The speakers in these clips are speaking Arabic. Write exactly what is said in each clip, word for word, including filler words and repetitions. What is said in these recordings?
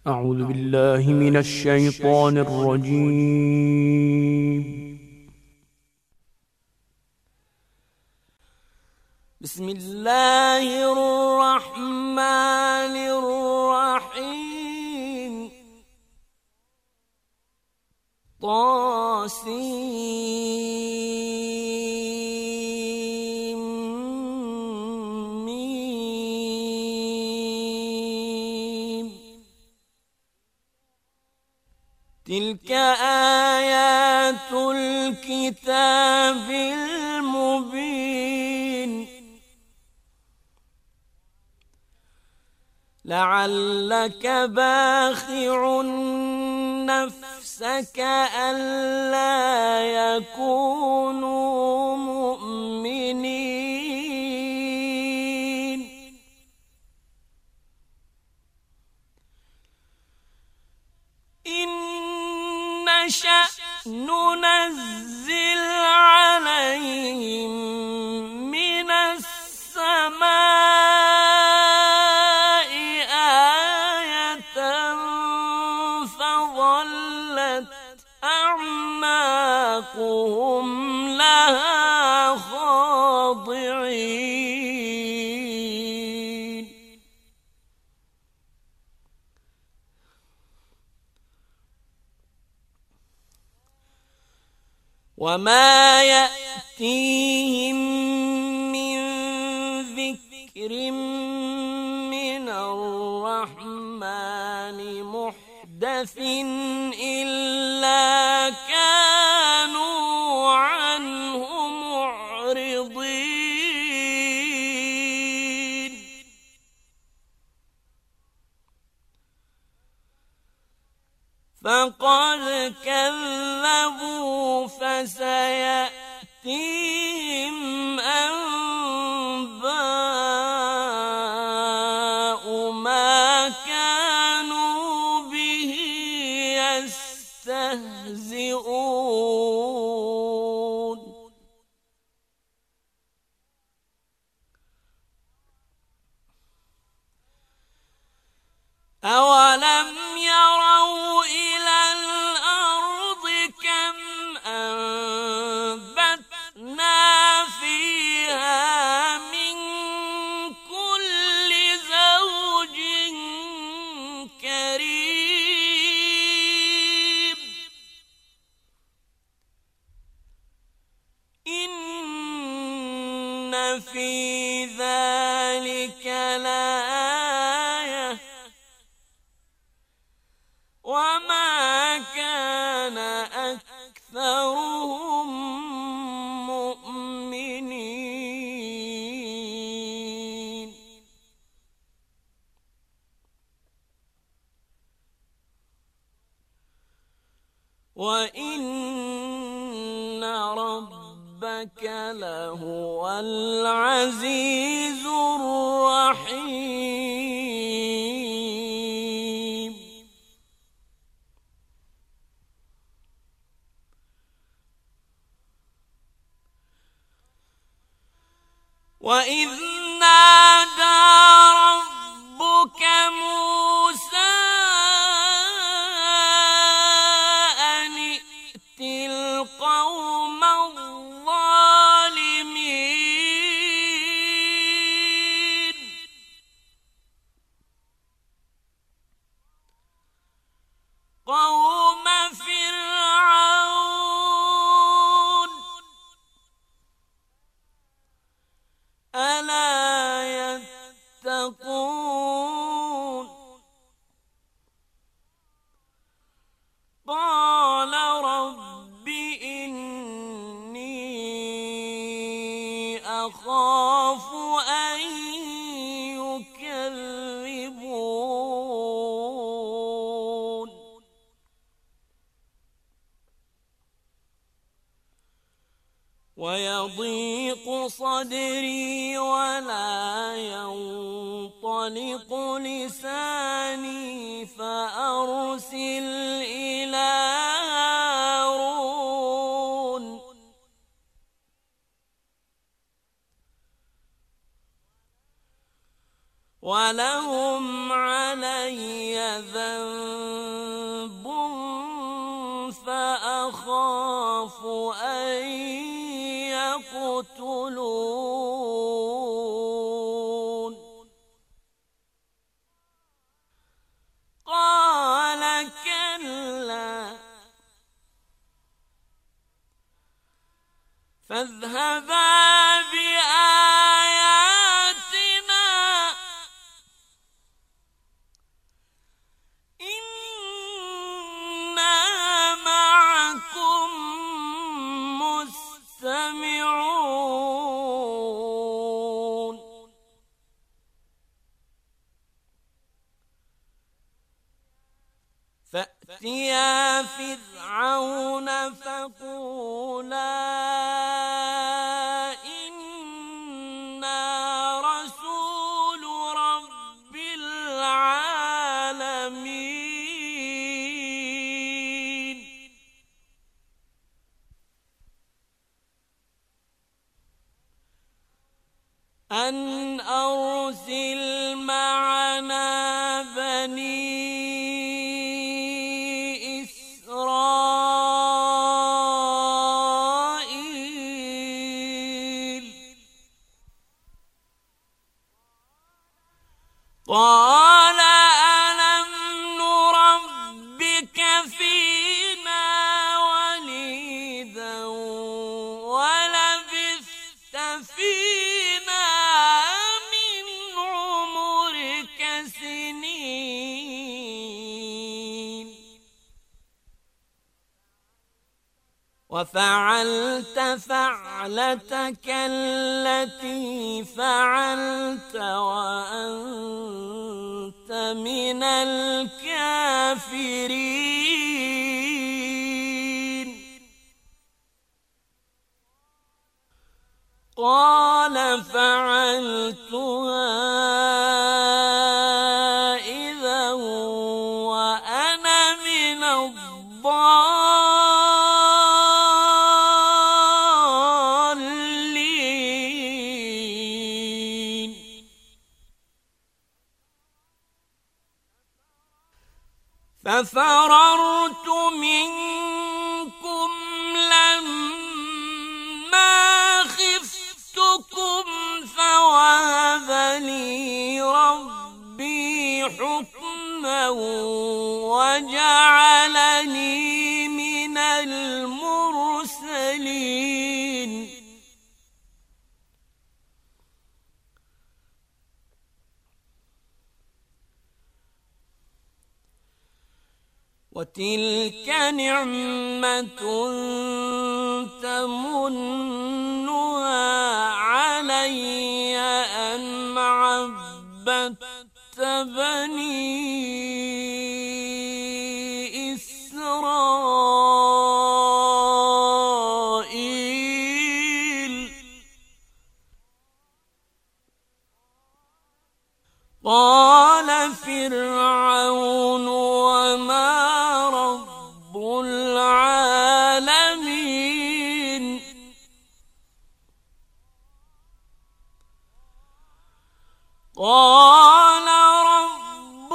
أعوذ بالله من الشيطان الرجيم. بسم الله الرحمن الرحيم. طاسيم ميم. تلك آيات الكتاب المبين. لعلك باخع نفسك ألا يكونوا مؤمنين. إن نشأ ننزل عليهم من السماء آية فظلت أعناقهم لها خاضعين. وما يأتيهم من ذكر من الرحمن محدث إلا كانوا عنه معرضين. فقد كذبوا فسيأتيهم أنباء ما كانوا به يستهزئون. أولم يروا إلى الأرض كم أنبتنا فيها من كل زوج كريم. إن في ذلك لآية وما كان أكثرهم مؤمنين. وإن ربك لهو العزيز الرحيم. وإذ نادى ربك موسى أن ائت القوم الظالمين. قوم فرعون ألا يتقون. قال رب إني أخاف أن يكذبون. ويضيق صدري ولا ينطلق لساني فأرسل إلى هارون. ولهم علي ذنب فأخاف أن يقتلون قال كلا فاذهبا بآياتنا إنا معكم مستمعون فأتيا فرعون فقولا إنا رسول رب العالمين أن أرسل معنا بني قال ألم نربك فينا وليدا ولبثت فينا من عمرك سنين وفعلت فعلتك التي فعلت وأنت من الكافرين قال فعلتها إذا وأنا من الضالين ففررت منكم لما خفتكم فوهب لي ربي حكما وجعلني من المرسلين وتلك نعمة تمنها علي أن عبدت بني إسرائيل قال فرعون وما رب العالمين قال رب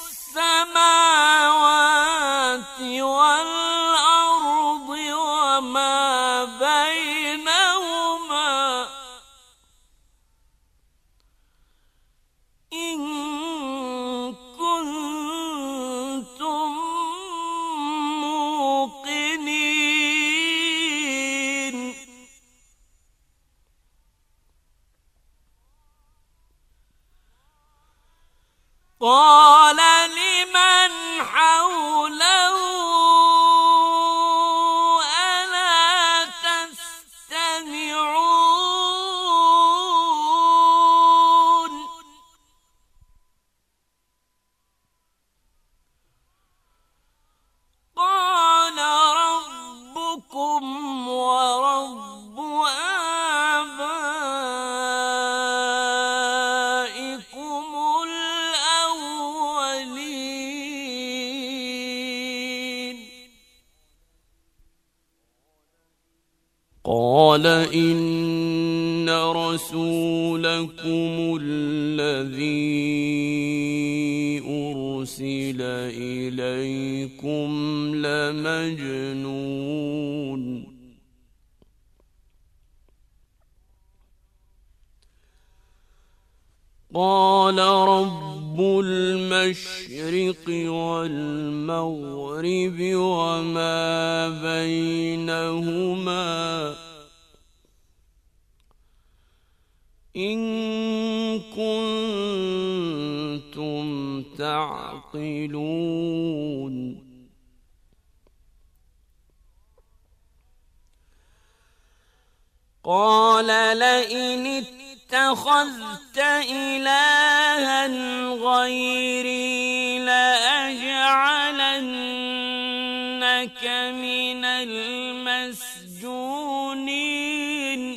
السماوات والأرض وما بينهما إن كنتم موقنين قال لمن حوله ألا تستمعون قال ربكم ورب آبائكم الأولين قال إن رسولكم الذي أرسل أرسل إليكم لمجنون قال رب المشرق والمغرب وما بينهما إن كنتم تعقلون قال لئن اتخذت إلها غيري لأجعلنك من المسجونين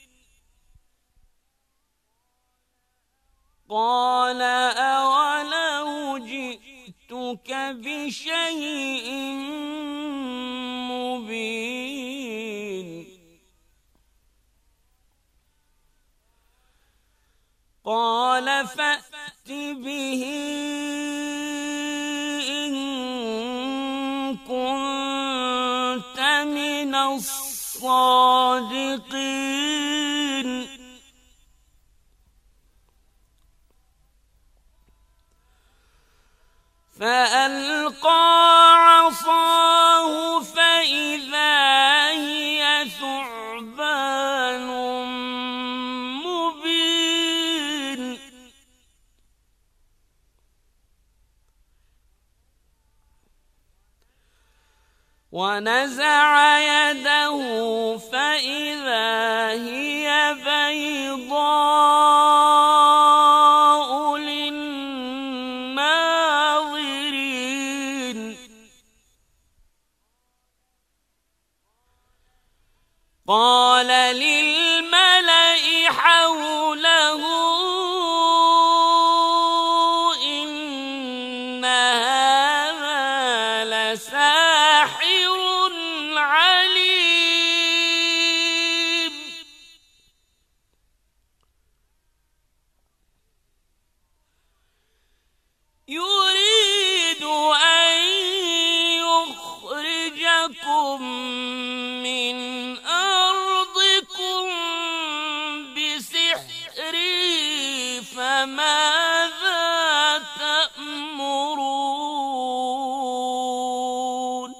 قال أولو جئتك بشيء مبين قال فأت به إن كنت من الصادقين فألقى عصاه فإذا هي ثعبان مبين ونزع يده فإذا هي بيضاء للناظرين قال للملأ حوله إن هذا لساحر عليم يريد أن يخرجكم من أرضكم بسحره فماذا تأمرون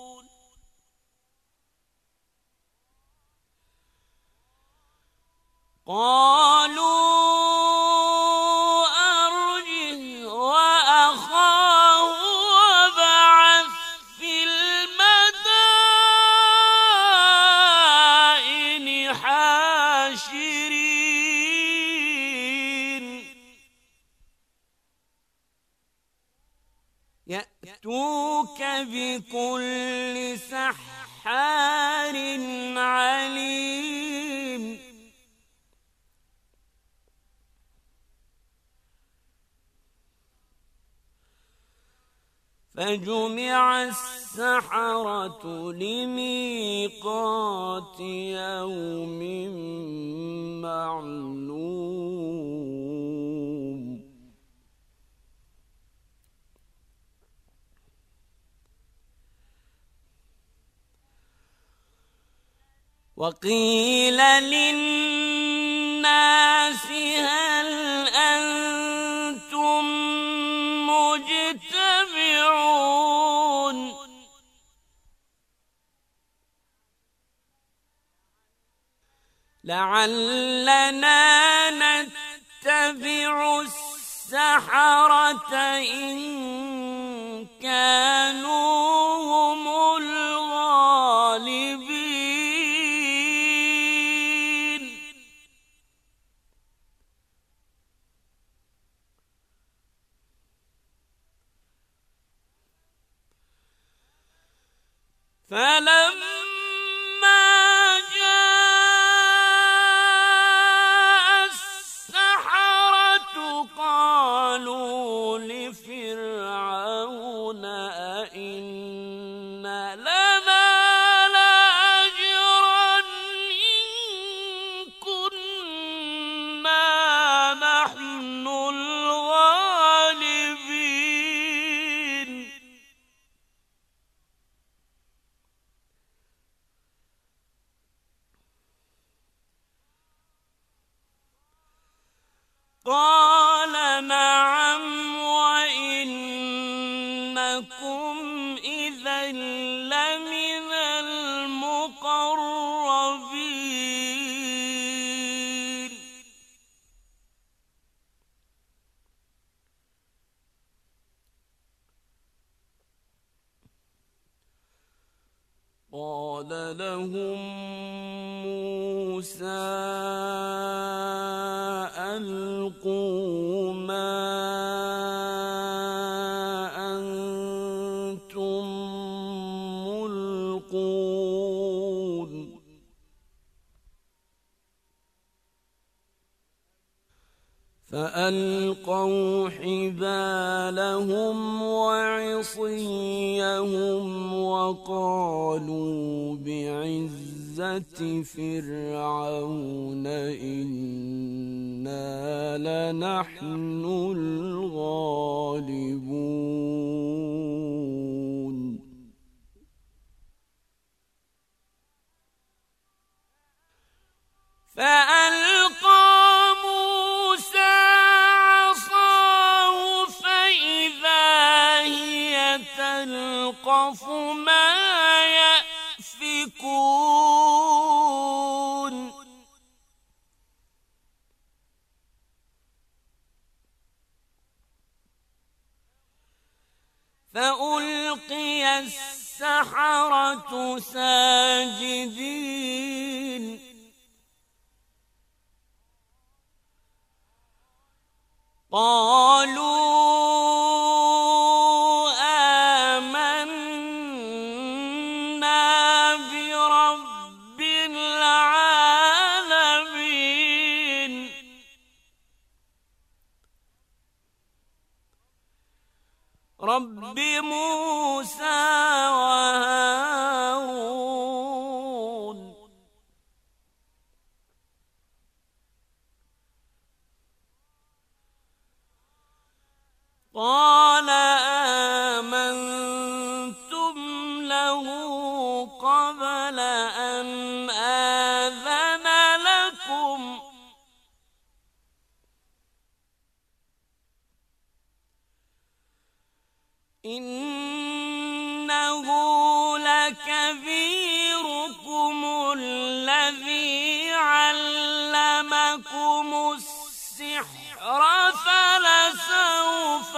قالوا أرجه وأخاه وابعث في المدائن حاشرين يأتوك بكل سحار عليم فجمع السحرة لميقات يوم معلوم وقيل للناس هل أنتم مجتمعون لعلنا نتبع السحرة إن كانوا هم الغالبين فلما جاء السحرة قالوا لفرعون أئن لنا لأجرا إن كنا نحن الغالبين قال نعم وإنكم إذا لمن المقربين قال لهم موسى ألقوا ما أنتم ملقون فألقوا حبالهم وعصيهم وقالوا بعزة فرعون إنا لنحن الغالبون فألقى موسى عصاه فإذا هي تلقف ما يأفكون فألقي السحرة ساجدين قالوا آمنا برب العالمين رب موسى وهارون قال آمنتم له قبل أن آذن لكم إنه لكبيركم الذي علمكم السحر فلسوف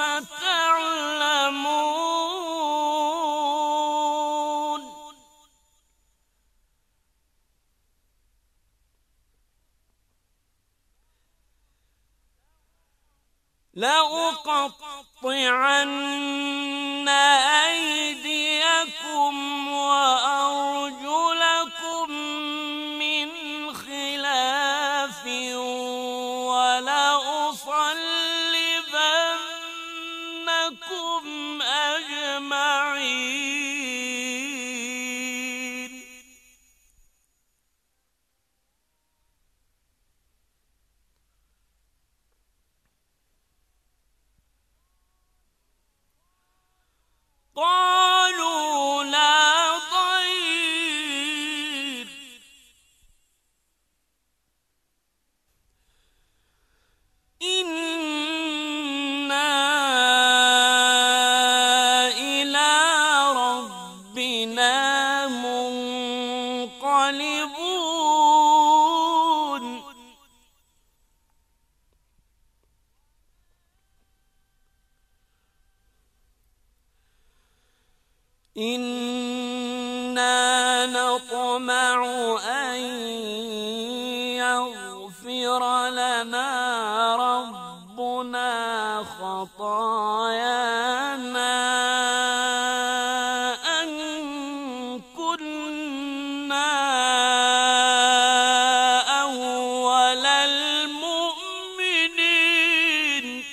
تعلمون لأقطعن أيديكم وأرجلكم من خلاف ولأصلبنكم أجمعين قالوا لا ضير إنا إلى ربنا منقلبون إنا نطمع أن يغفر لنا ربنا خطايانا أن كنا أول المؤمنين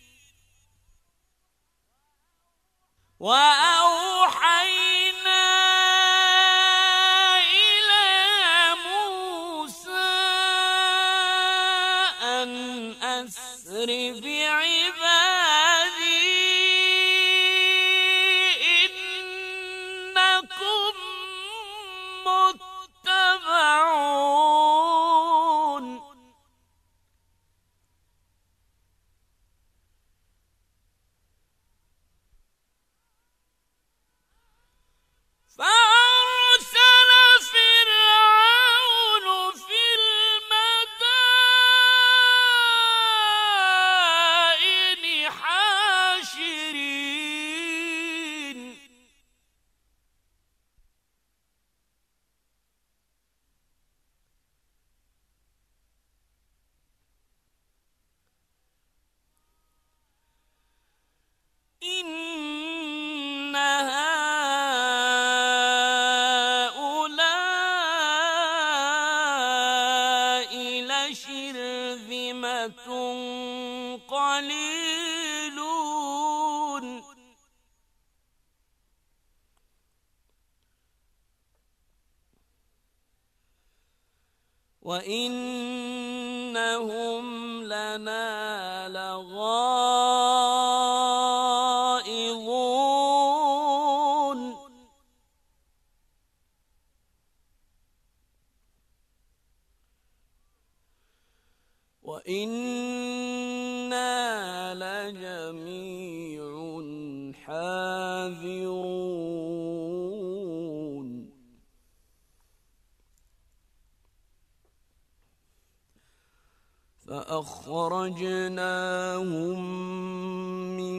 وأوحينا إلى موسى أن أسر بعبادي وإنهم لنا لغائظون وإنا لجميع حاذرون فأخرجناهم من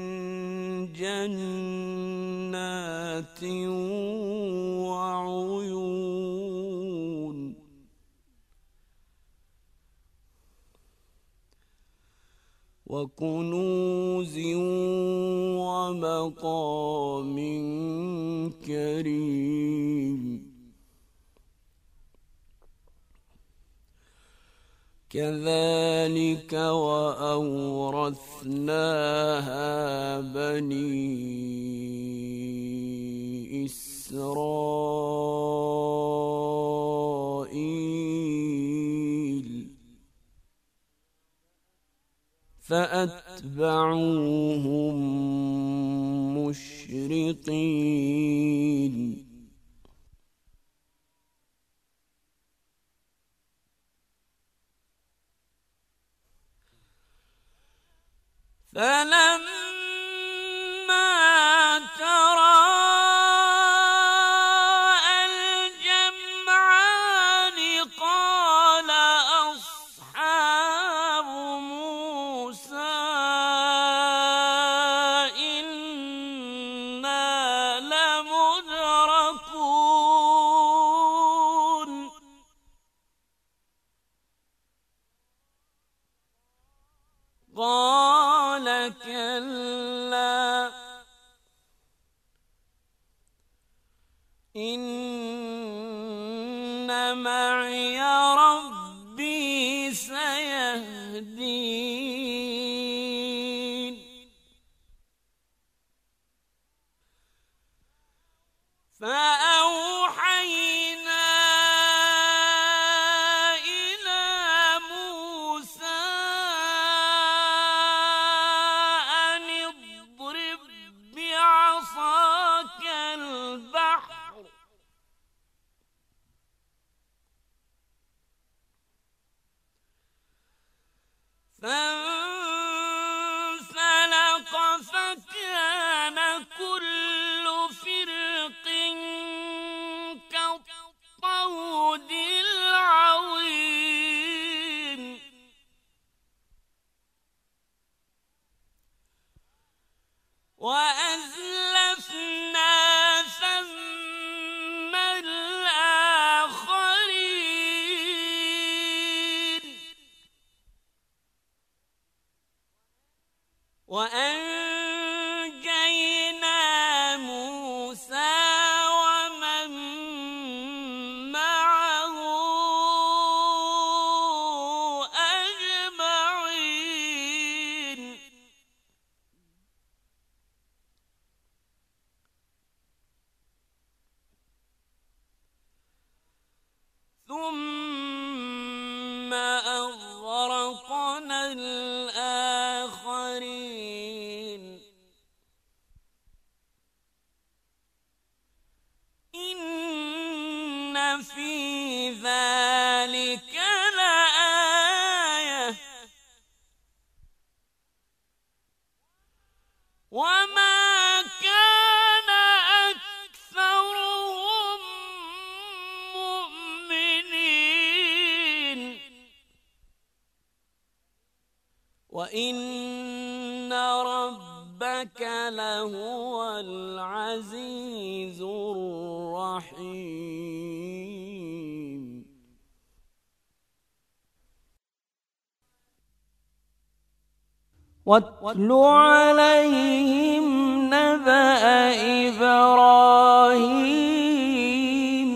جنات وعيون وكنوز ومقام كريم كذلك وأورثناها بني إسرائيل فأتبعوهم مشرقين فلما تراءى الجمعان قال أصحاب موسى إنا لمدركون قال كلا إن معي ربي سيهدين فأوحينا إلى موسى أن اضرب بعصاك البحر فانفلق فكان كل فرق كالطود العظيم وأزلفنا ثم الآخرين وأنجينا موسى ومن معه أجمعين ثم أغرقنا الآخرين إن في ذلك لآية وما كان أكثرهم مؤمنين وإن ربك لهو العزيز الرحيم واتل عليهم نبأ إبراهيم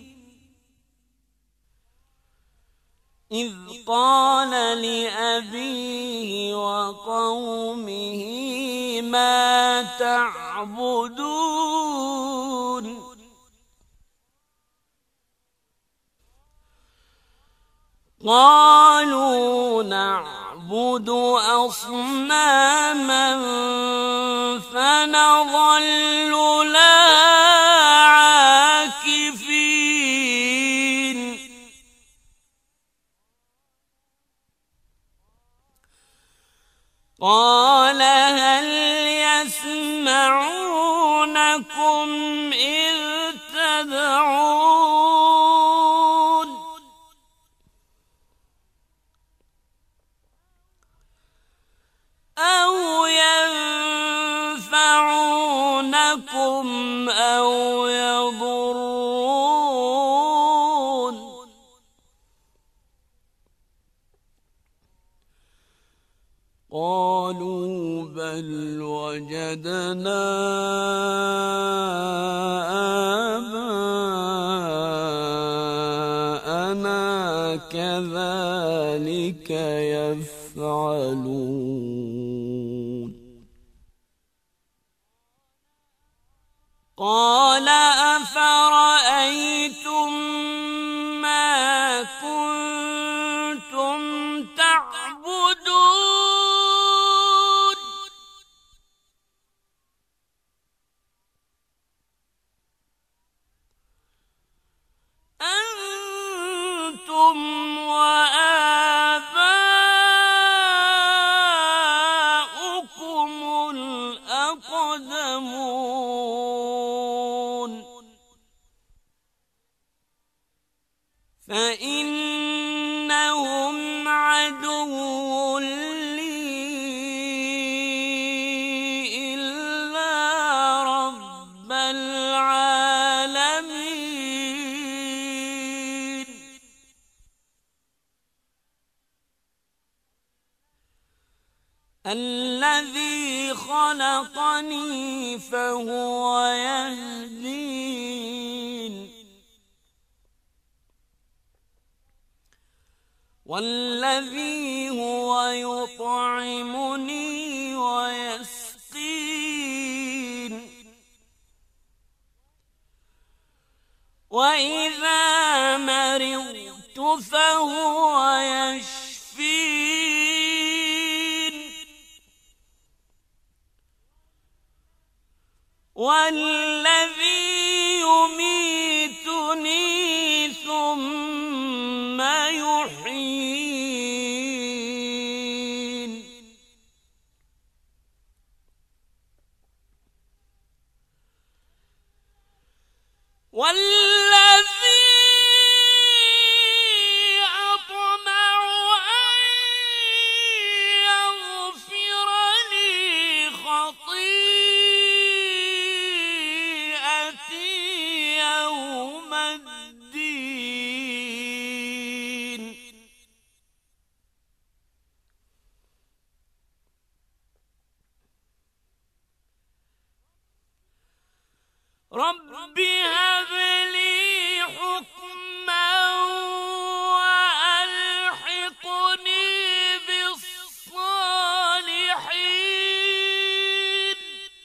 إذ قال لأبيه وقومه ما تعبدون قالوا نعبد أصناما فنظل لها عاكفين قال هل يسمعونكم إذ تدعون أو ينفعونكم أو يضرون قالوا بل وجدنا آباءنا كذلك يفعلون قال أفرأيتم ما كنتم تعبدون أنتم وآباؤكم الأقدمون فإنهم عدو لي إلا رب العالمين الذي خلقني فهو يهدين والذي هو يطعمني ويسقين وإذا مرضت فهو يشفين والذي يميتني ثم يحيين والذي أطمع أن يغفر لي خطيئتي يوم الدين رب هب لي حكما وألحقني بالصالحين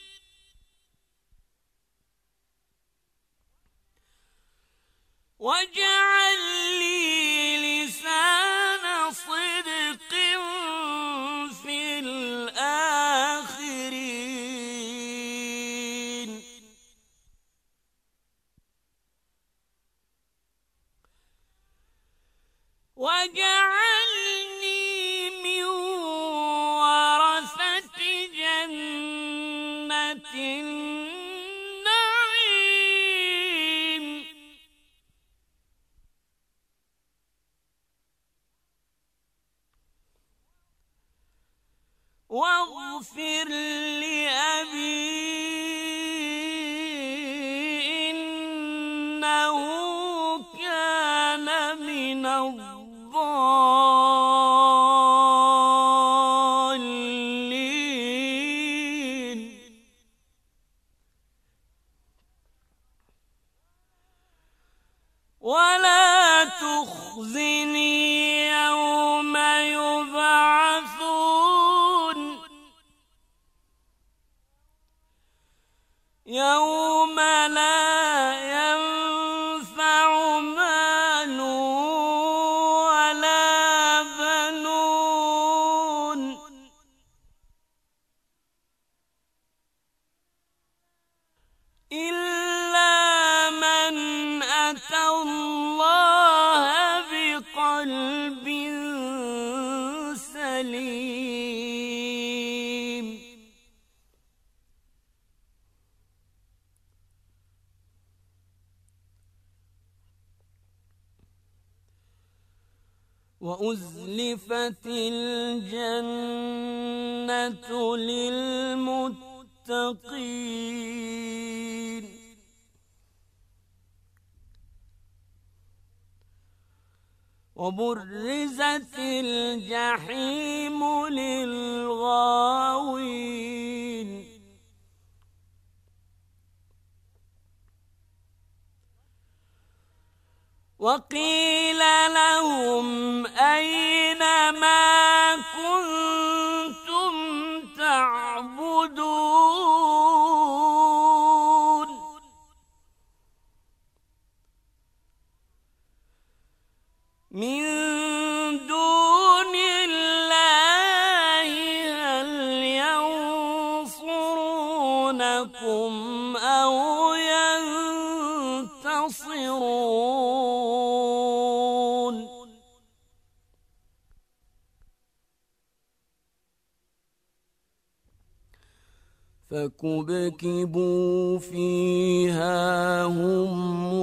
واجعل لي لسان صدق في الآخرين واجعلني من ورثة جنة النعيم واغفر لأبي إنه كان من الضالين ولا تخزني يوم يبعثون يوم لا ينفع مال ولا أتى الله بقلب سليم. وأزلفت الجنة للمتقين وبرزت الجحيم للغاوين وقيل لهم أين ما كنتم تعبدون من دون الله هل ينصرونكم أو ينتصرون فكبكبوا فيها هم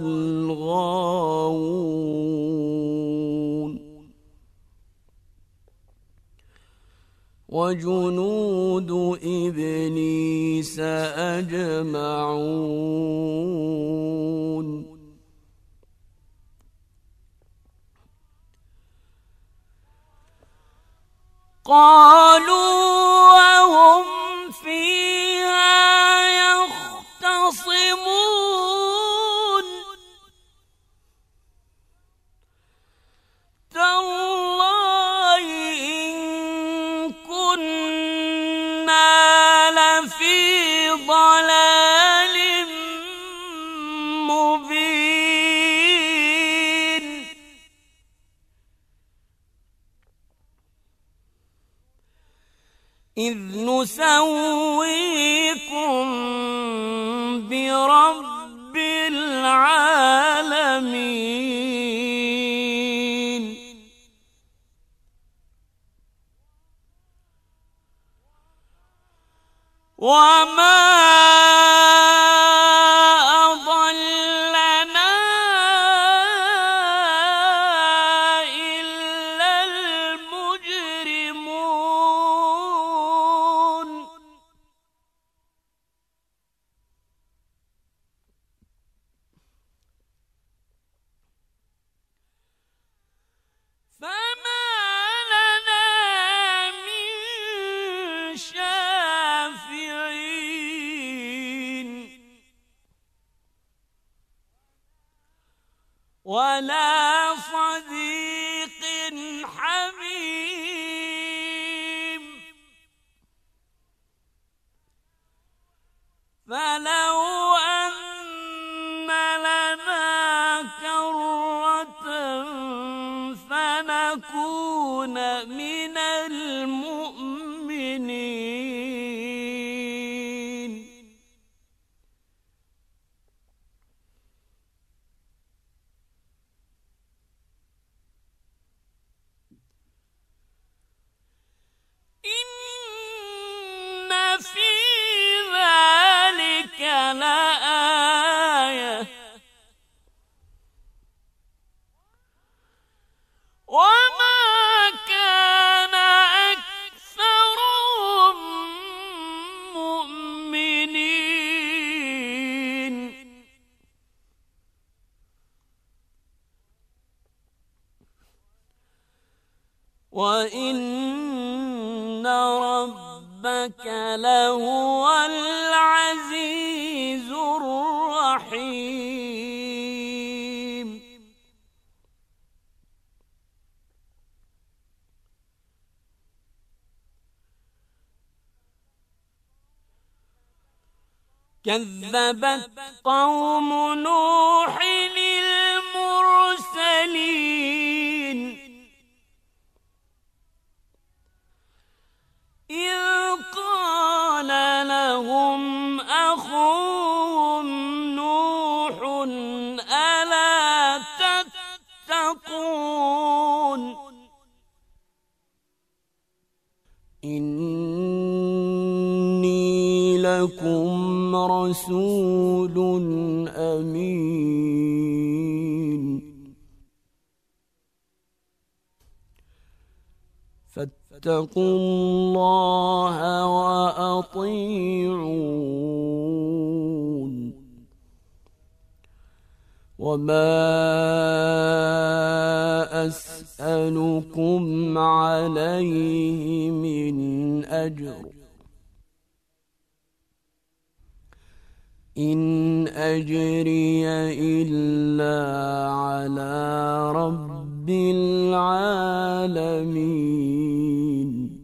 والغاوون وجنود إبليس أجمعون قالوا وهم فيها يختصمون تالله إن كنا لفي ضلال مبين إذ نسويكم برب العالمين وما أضلنا إلا المجرمون فما لنا من شافعين ولا صديق حميم فلو أن لنا كرة فنكون من المؤمنين إن في ذلك لآية وما كان أكثرهم مؤمنين وإن ربك لهو العزيز الرحيم كذبت قوم نوح المرسلين إذ قال لهم أخوهم نوح ألا لرسول أمين فاتقوا الله وأطيعون وما أسألكم عليه من أجر إن أجري إلا على رب العالمين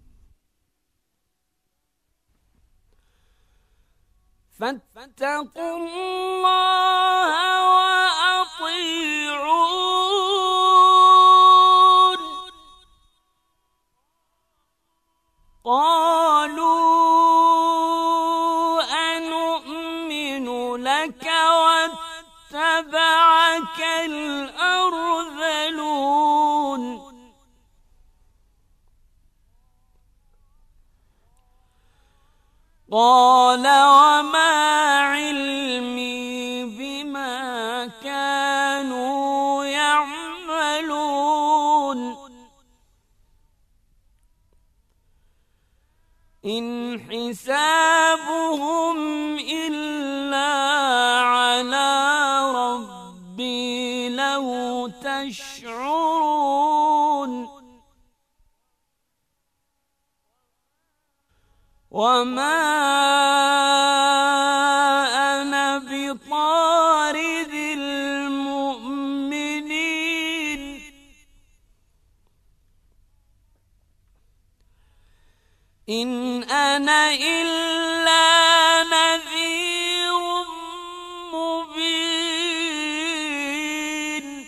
فاتقوا الله وأطيعون قالوا أنؤمن لك واتبعك الأرذلون قال وما علمي بما كانوا يعملون إن حسابهم إلا على ربي لو تشعرون وما أنا بطارد المؤمنين إن أنا إلا نذير مبين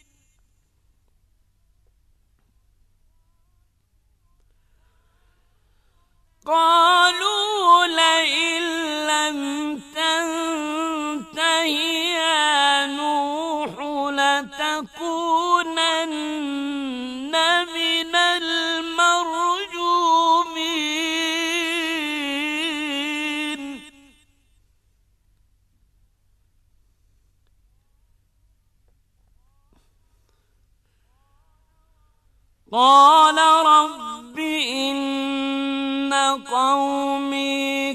قالوا لئن لم تنته يا نوح لتكونن من المرجومين قال رب إن قومي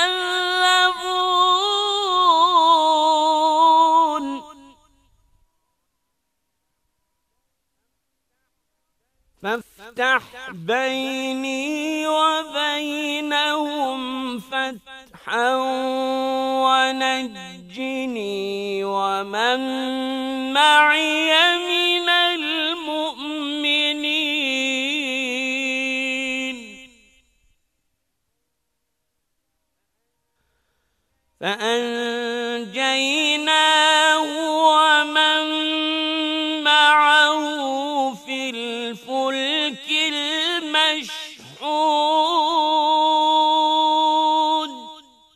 كذبون فافتح بيني وبينهم فتحا ونجني ومن معي من المؤمنين فأنجيناه ومن معه في الفلك المشحون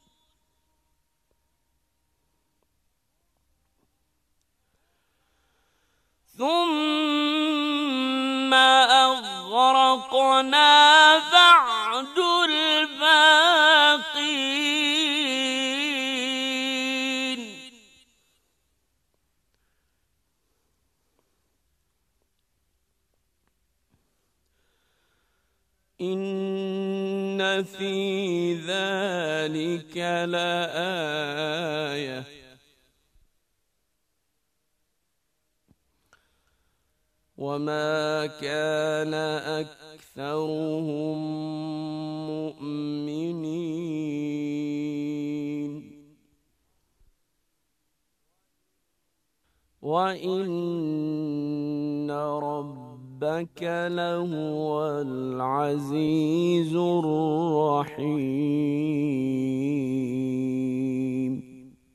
ثم أغرقنا بعد الباقين إن في ذلك لآية وما كان أكثرهم مؤمنين وإن ربك لهو العزيز الرحيم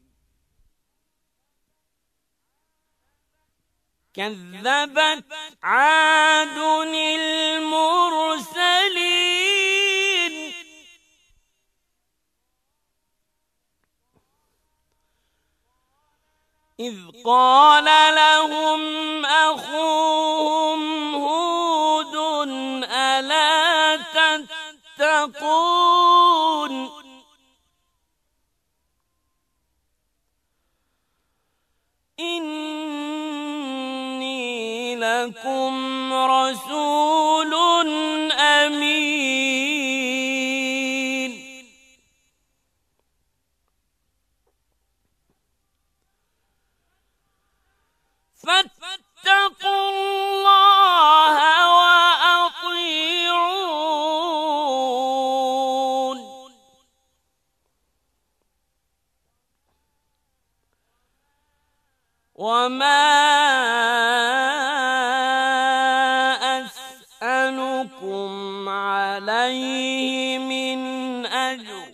كذبت عاد المرسلين إذ قال لهم أخوهم هود ألا تتقون لكم رسول أمين فاتقوا الله وأطيعون وما أسألكم عليه من أجر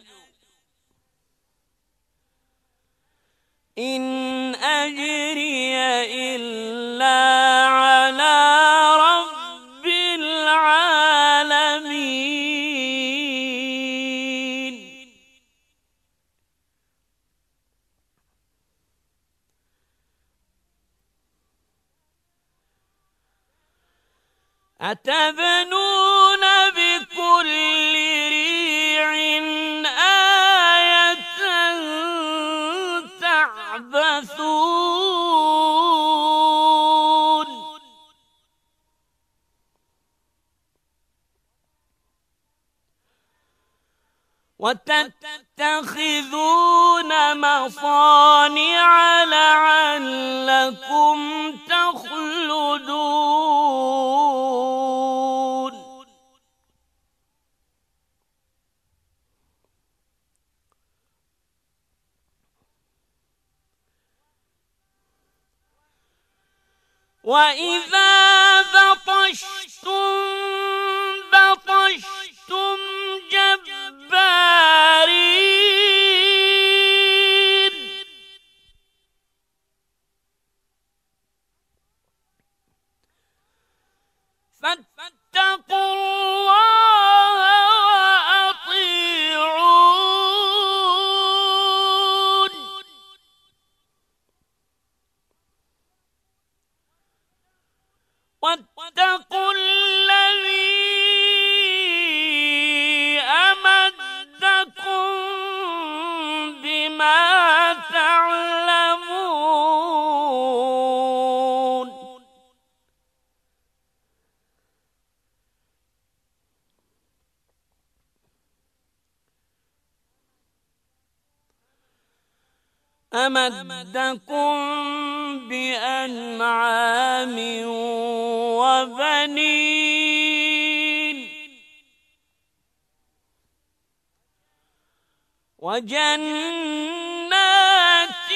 إن أجري إلا على رب العالمين أتبنون بكل ريع آية تعبثون وتتخذون مصانع لعلكم تخلدون وإذا بطشتم بطشتم جبارين فاتقوا الله وأطيعون واتقوا الذي أمدكم بما تعلمون أمدكم بأنعام وبنين وجنات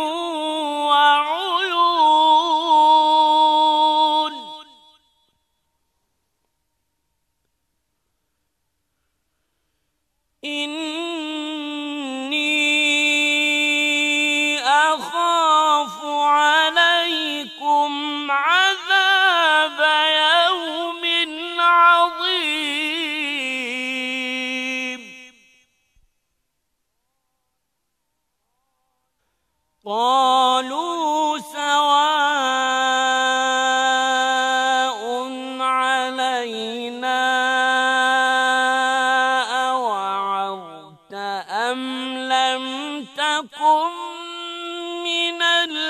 وعيون إني أخاف عليكم عذاب يوم عظيم قالوا سواء علينا أوعظت أم لم تكن من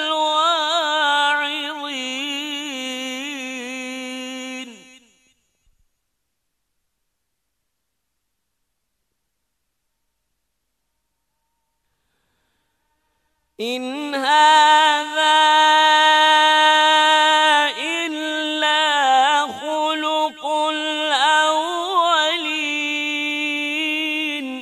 الواعظين إن هذا إلا خلق الأولين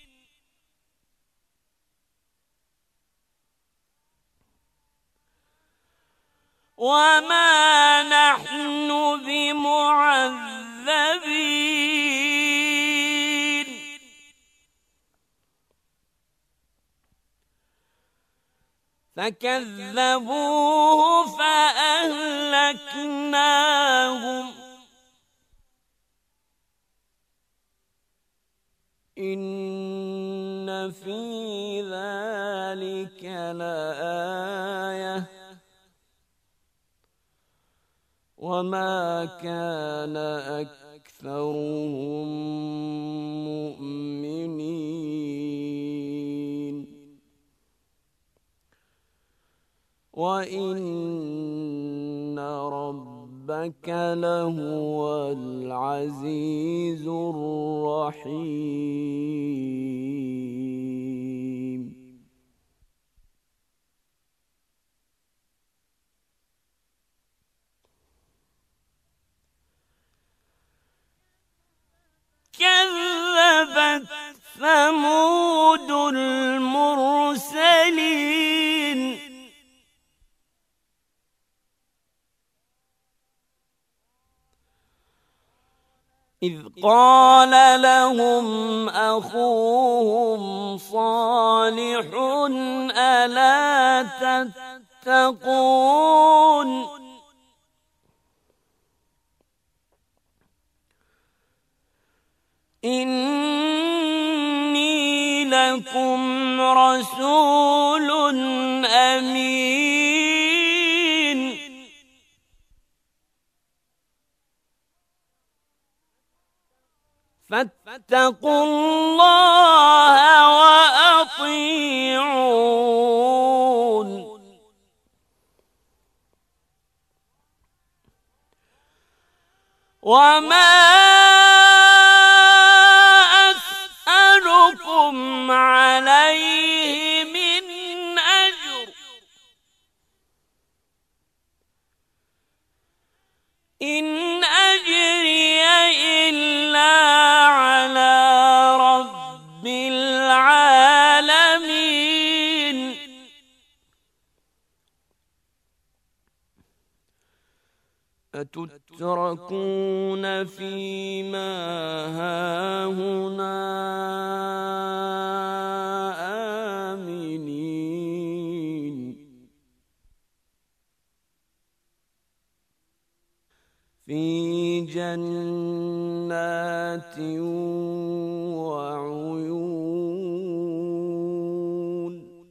وما نحن بمعذبين فكذبوه فأهلكناهم إن في ذلك لآية وما كان أكثرهم مؤمنين وإن ربك ربك لهو العزيز الرحيم. كذبت ثمود المرسلين إذ قال لهم أخوهم صالح ألا تتقون إني لكم رسول أمين فاتقوا الله وأطيعون وما أسألكم عليه من أجر إن أجري إلا على رب العالمين أتتركون فيما هاهنا آمنين في جنات وعيون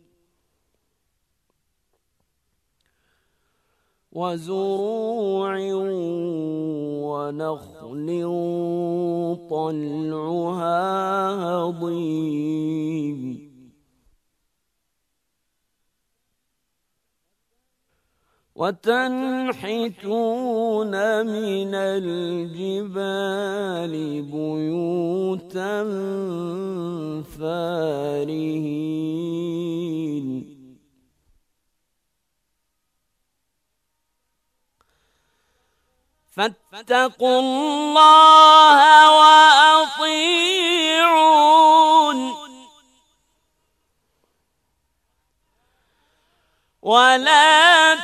وزروع ونخل طلعها هضيم وتنحتون من الجبال بيوتا فارهين فاتقوا الله وأطيعون ولا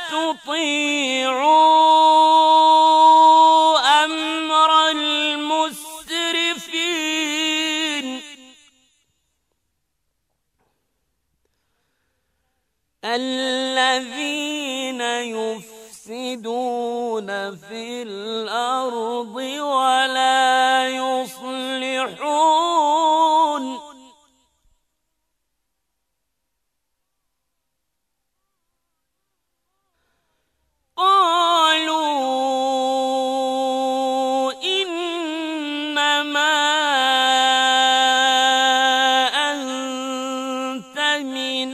تطيعوا أمر المسرفين الذين يفسدون في الأرض ولا يصلحون قالوا إنما أنت من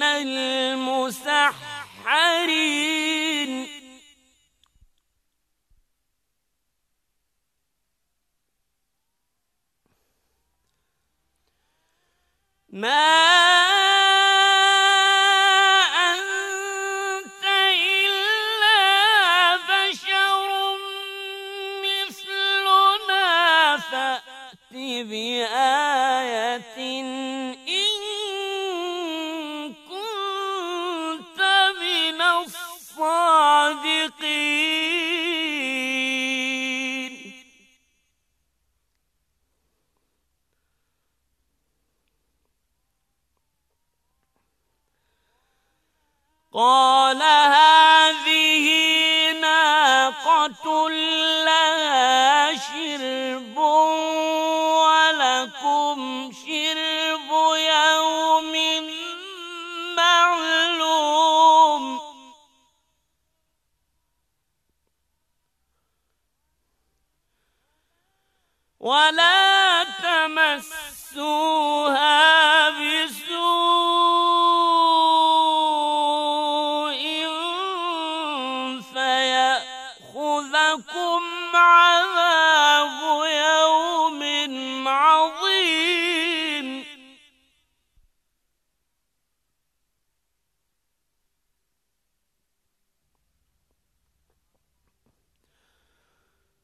المسحرين ما بآية إن كنت من الصادقين قال هذه ناقة لها شرب ولكم شرب يوم معلوم ولا تمسوها بسوء فيأخذكم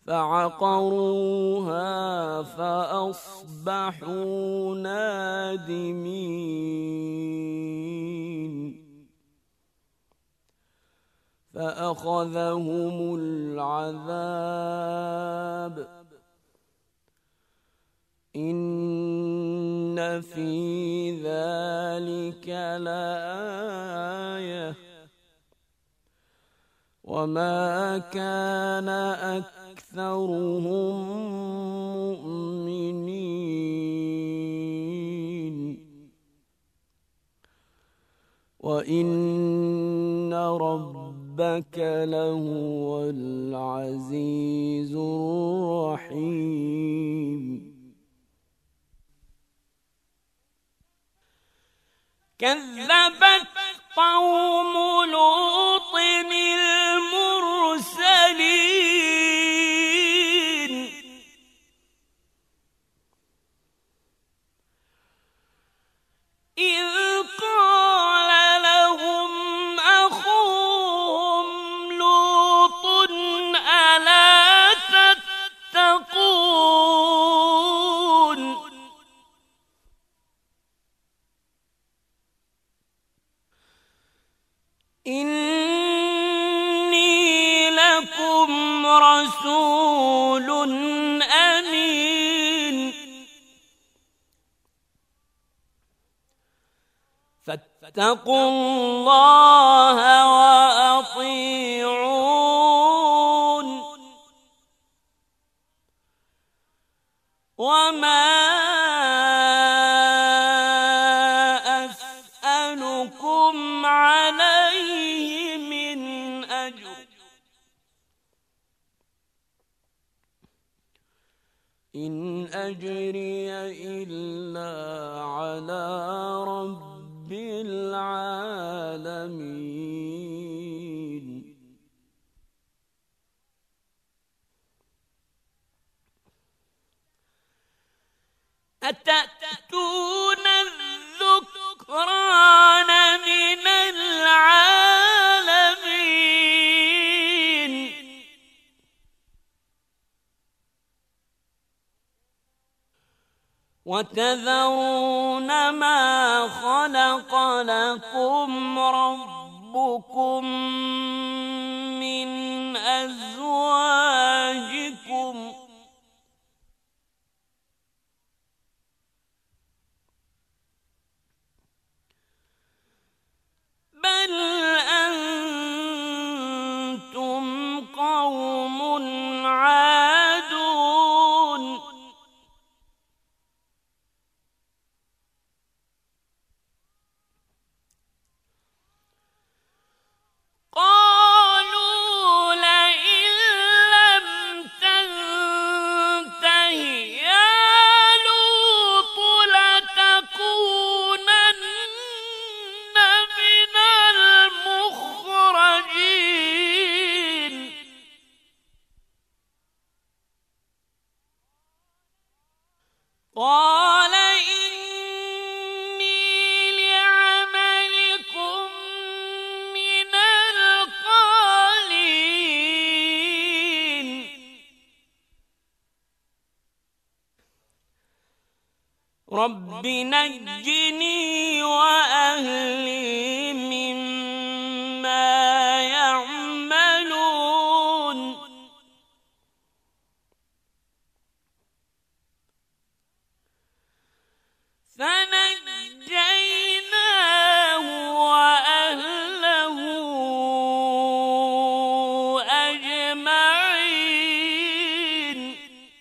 فعقروها فأصبحوا نادمين فأخذهم العذاب إن في ذلك لآية وما كان أكثرهم مؤمنين وإن ربك لهو العزيز الرحيم. كذبت قوم لوط المرسلين إذ قال لهم أخوهم لوط ألا تتقون إني لكم رسول أمين فاتقوا الله وأطيعون وما أسألكم عليه من أجر إن أجري إلا على رب العالمين. أتأتون الذكران من العالمين وتذرون ما خلق لكم ربكم من أزواجكم بل أنتم قوم عادون قالوا لئن لم تنته يا لوط لتكونن من المخرجين قال إني لعملكم من القالين رب نجني وأهلي مما يعملون فنجيناه وأهله أجمعين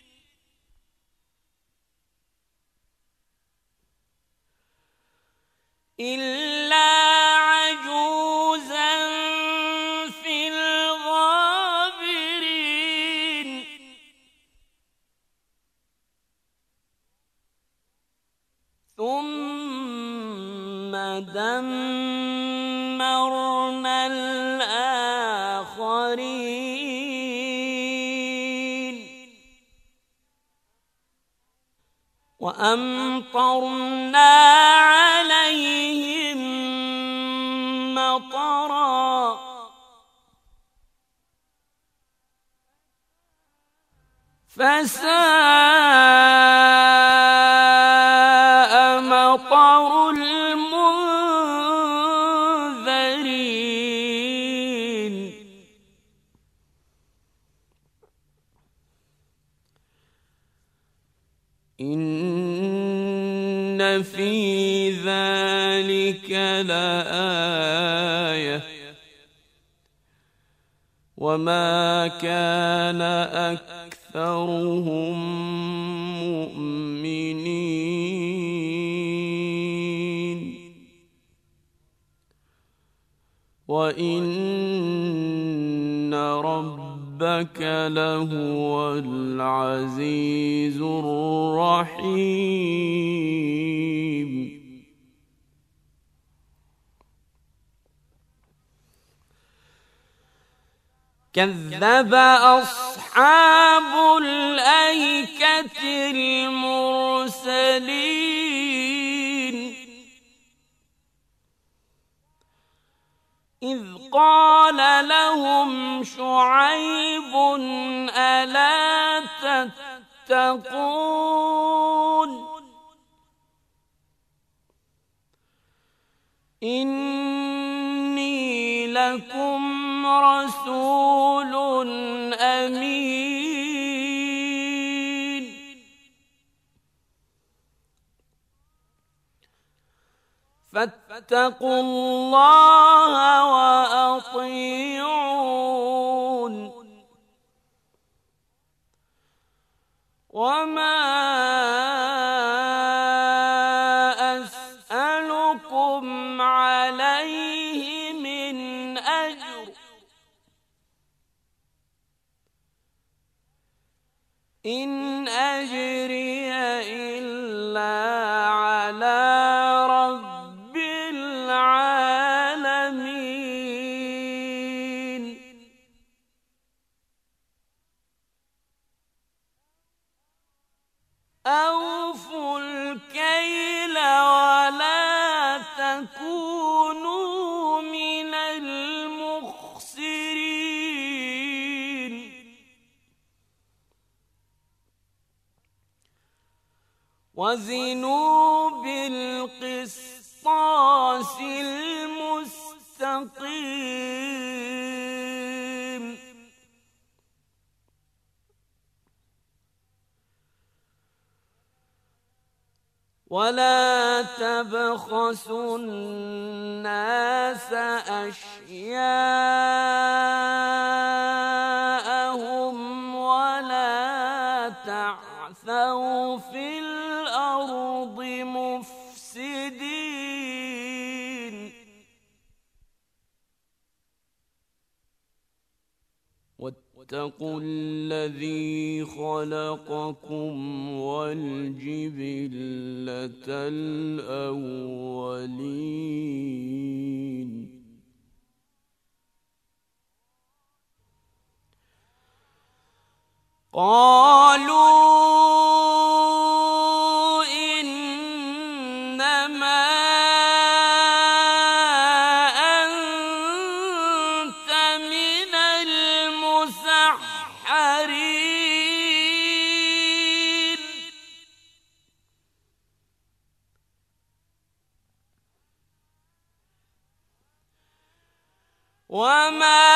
إلا عجوزا في الغابرين ثم دمرنا الآخرين وأمطرنا عليهم مطرا فساء مطر المنذرين إن في ذلك لآية وما كان أكثرهم مؤمنين وإن ربك لهو العزيز الرحيم. كذب أصحاب الأيكة المرسلين إذ قال لهم شعيب ألا تتقون إني لكم رسول أمين فاتقوا الله وأطيعون وما أسألكم عليه من أجر إن أجري إلا على رب العالمين. أوفوا الكيل ولا تكونوا من المخسرين وزنوا بالقسطاس المستقيم ولا تبخسوا الناس أشياءهم ولا تعثوا في الأرض مفسدين واتقوا الذي خلقكم والجبلة الأولين قالوا إنما أنت من المسحرين وما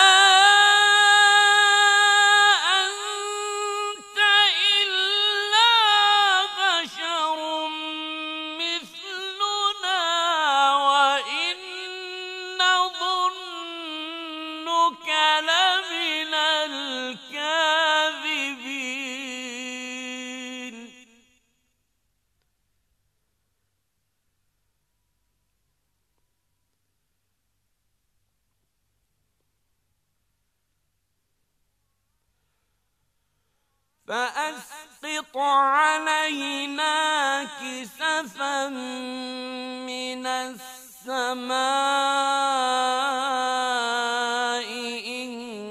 فأسقط علينا كسفا من السماء إن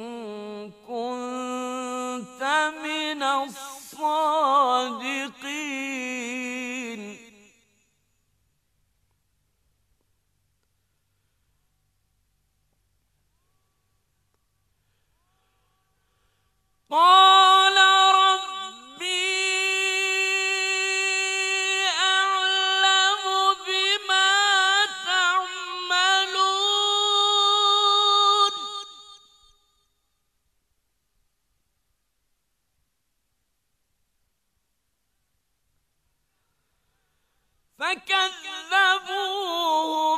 كنت من الصادقين قال رب فكذبوه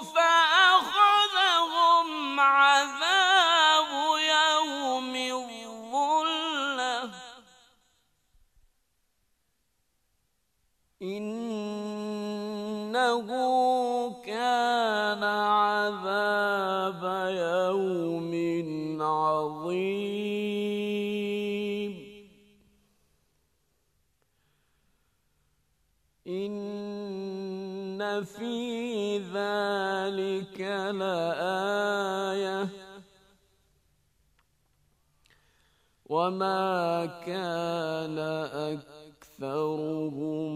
فأخذهم عذاب يوم الظلة إنه كان عذاب يوم عظيم إن في ذلك لآية وما كان أكثرهم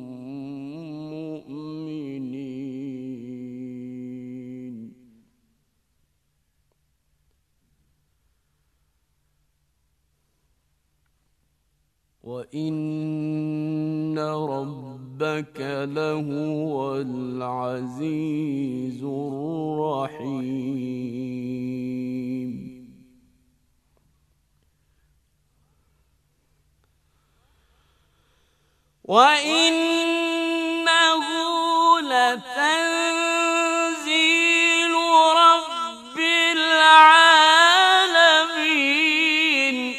مؤمنين وإن ربك لهو العزيز الرحيم وإنه لتنزيل رب العالمين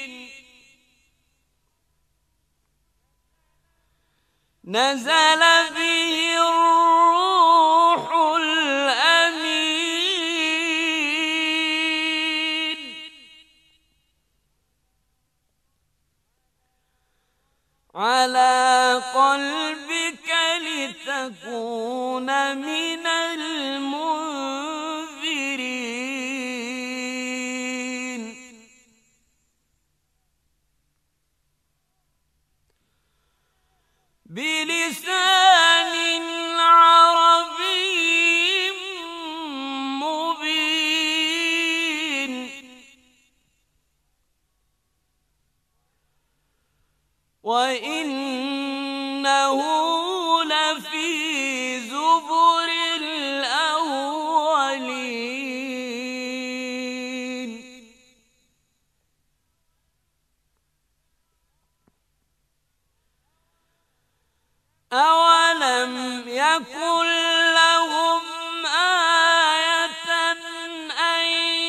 نزل به الروح الأمين على قلبك لتكون من المنذرين بلسان عربي مبين وإنه لفي زبر الأولين أولم يكن لهم آية أن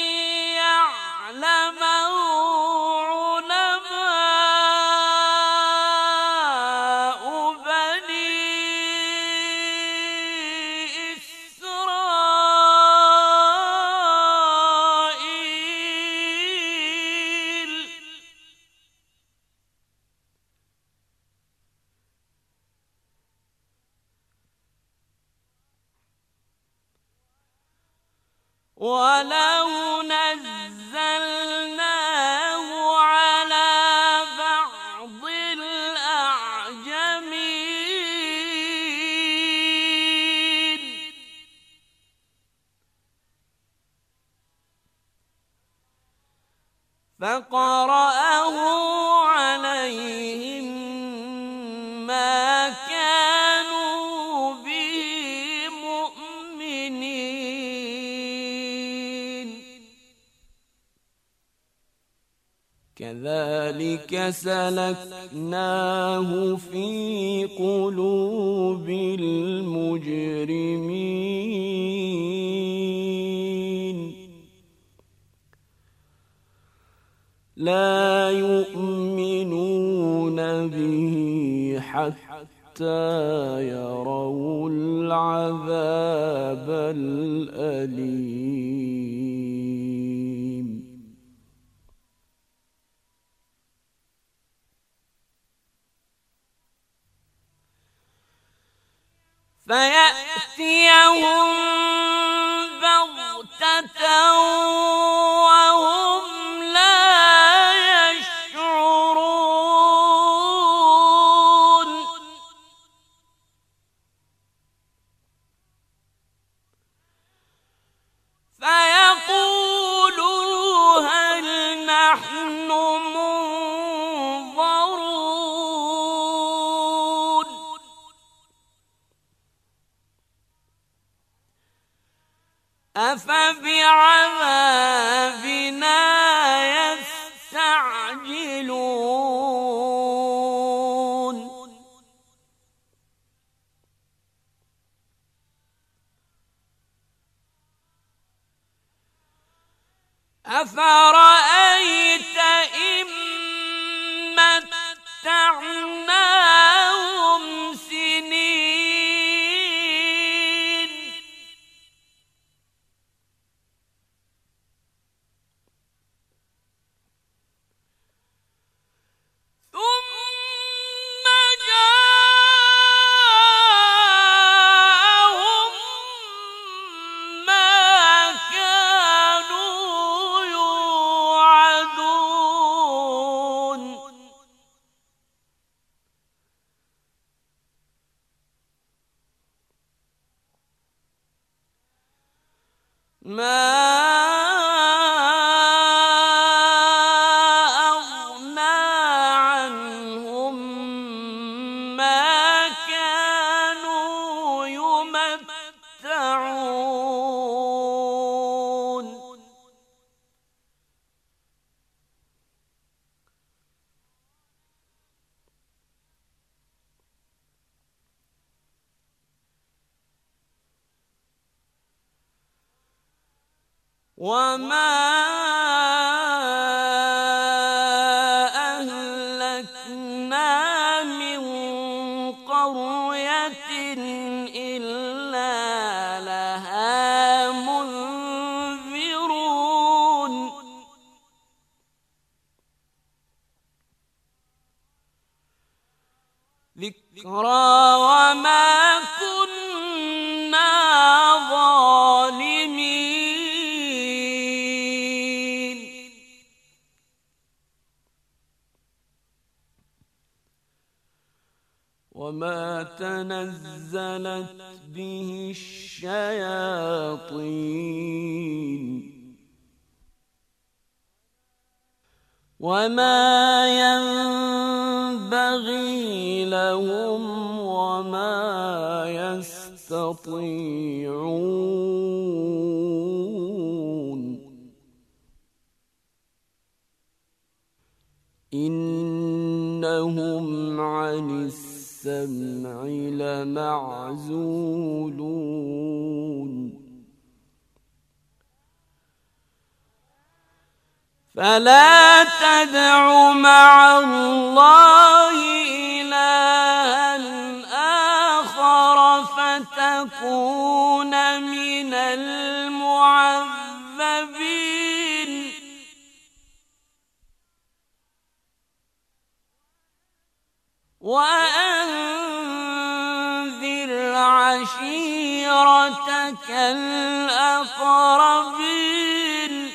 يعلمه علماء بني إسرائيل ولو نزلناه على بعض الأعجمين فقرأه عليهم ما كانوا به مؤمنين كذلك سلكناه في قلوب المجرمين لا يؤمنون به حتى يروا العذاب الأليم فيأتيهم بغتة وهم لا يشعرون فيقولوا هل نحن منظرون أفرأيت إن متعناهم سنين ثم جاءهم ما كانوا يوعدون ما أغنى عنهم ما كانوا يمتعون وما أهلكنا من قرية إلا لها منذرون ذكرى وما كنا ظالمين وما تنزلت به الشياطين وما ينبغي لهم وما يستطيعون إنهم عن السمع لمعزولون فلا تدع مع الله إلها آخر فتكون من المعذبين وأنذر عشيرتك الأقربين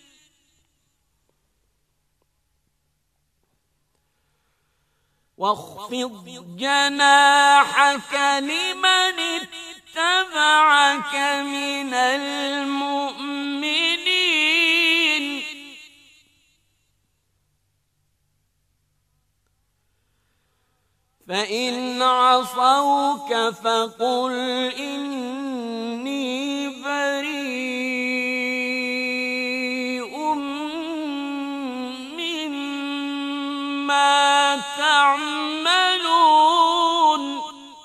واخفض جناحك لمن اتبعك من المؤمنين فإن عصوك فقل إني بريء مما تعملون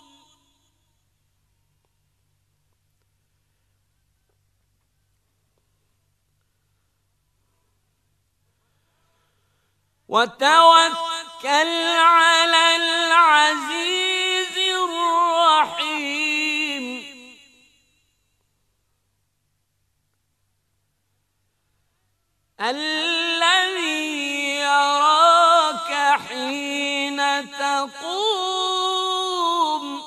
وتوكل على العزيز الرحيم الذي يراك حين تقوم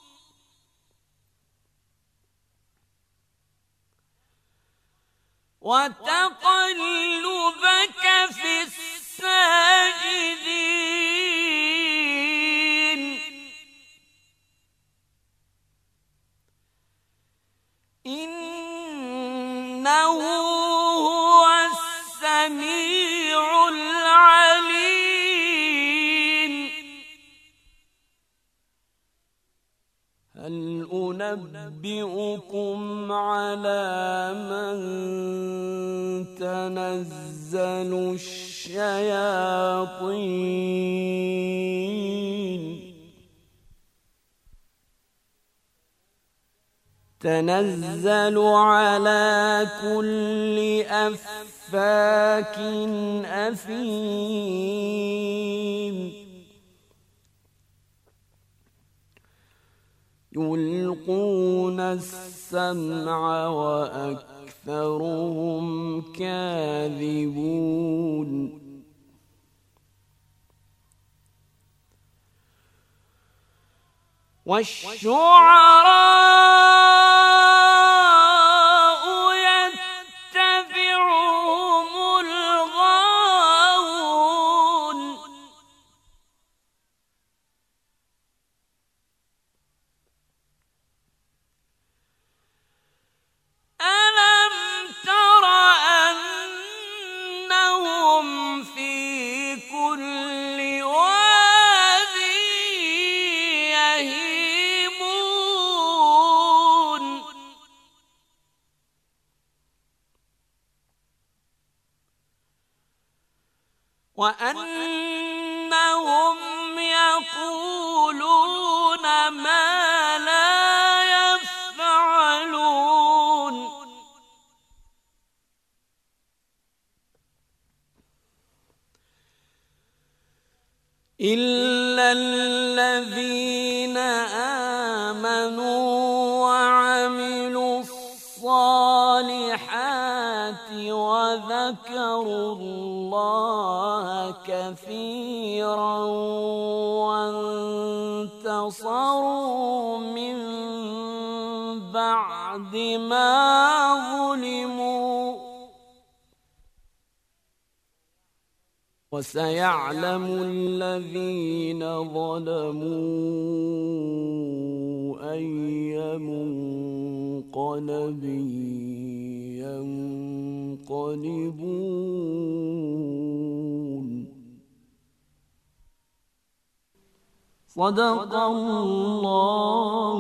وتقلبك في الساجدين إنه هو السميع العليم هل أنبئكم على من تنزل الشياطين؟ الشياطين. تنزل على كل أفاك أثيم يلقون السمع وأكثرهم كاذبون والشعراء يتبعهم الغاوون ألم تر أنهم في كل واد يهيمون وأنهم يقولون ما لا يفعلون إلا الذين آمنوا وعملوا الصالحات وذكروا الله كثيرا وانتصروا من بعد ما ظلموا وسيعلم الذين ظلموا أي منقلب ينقلبون صدق الله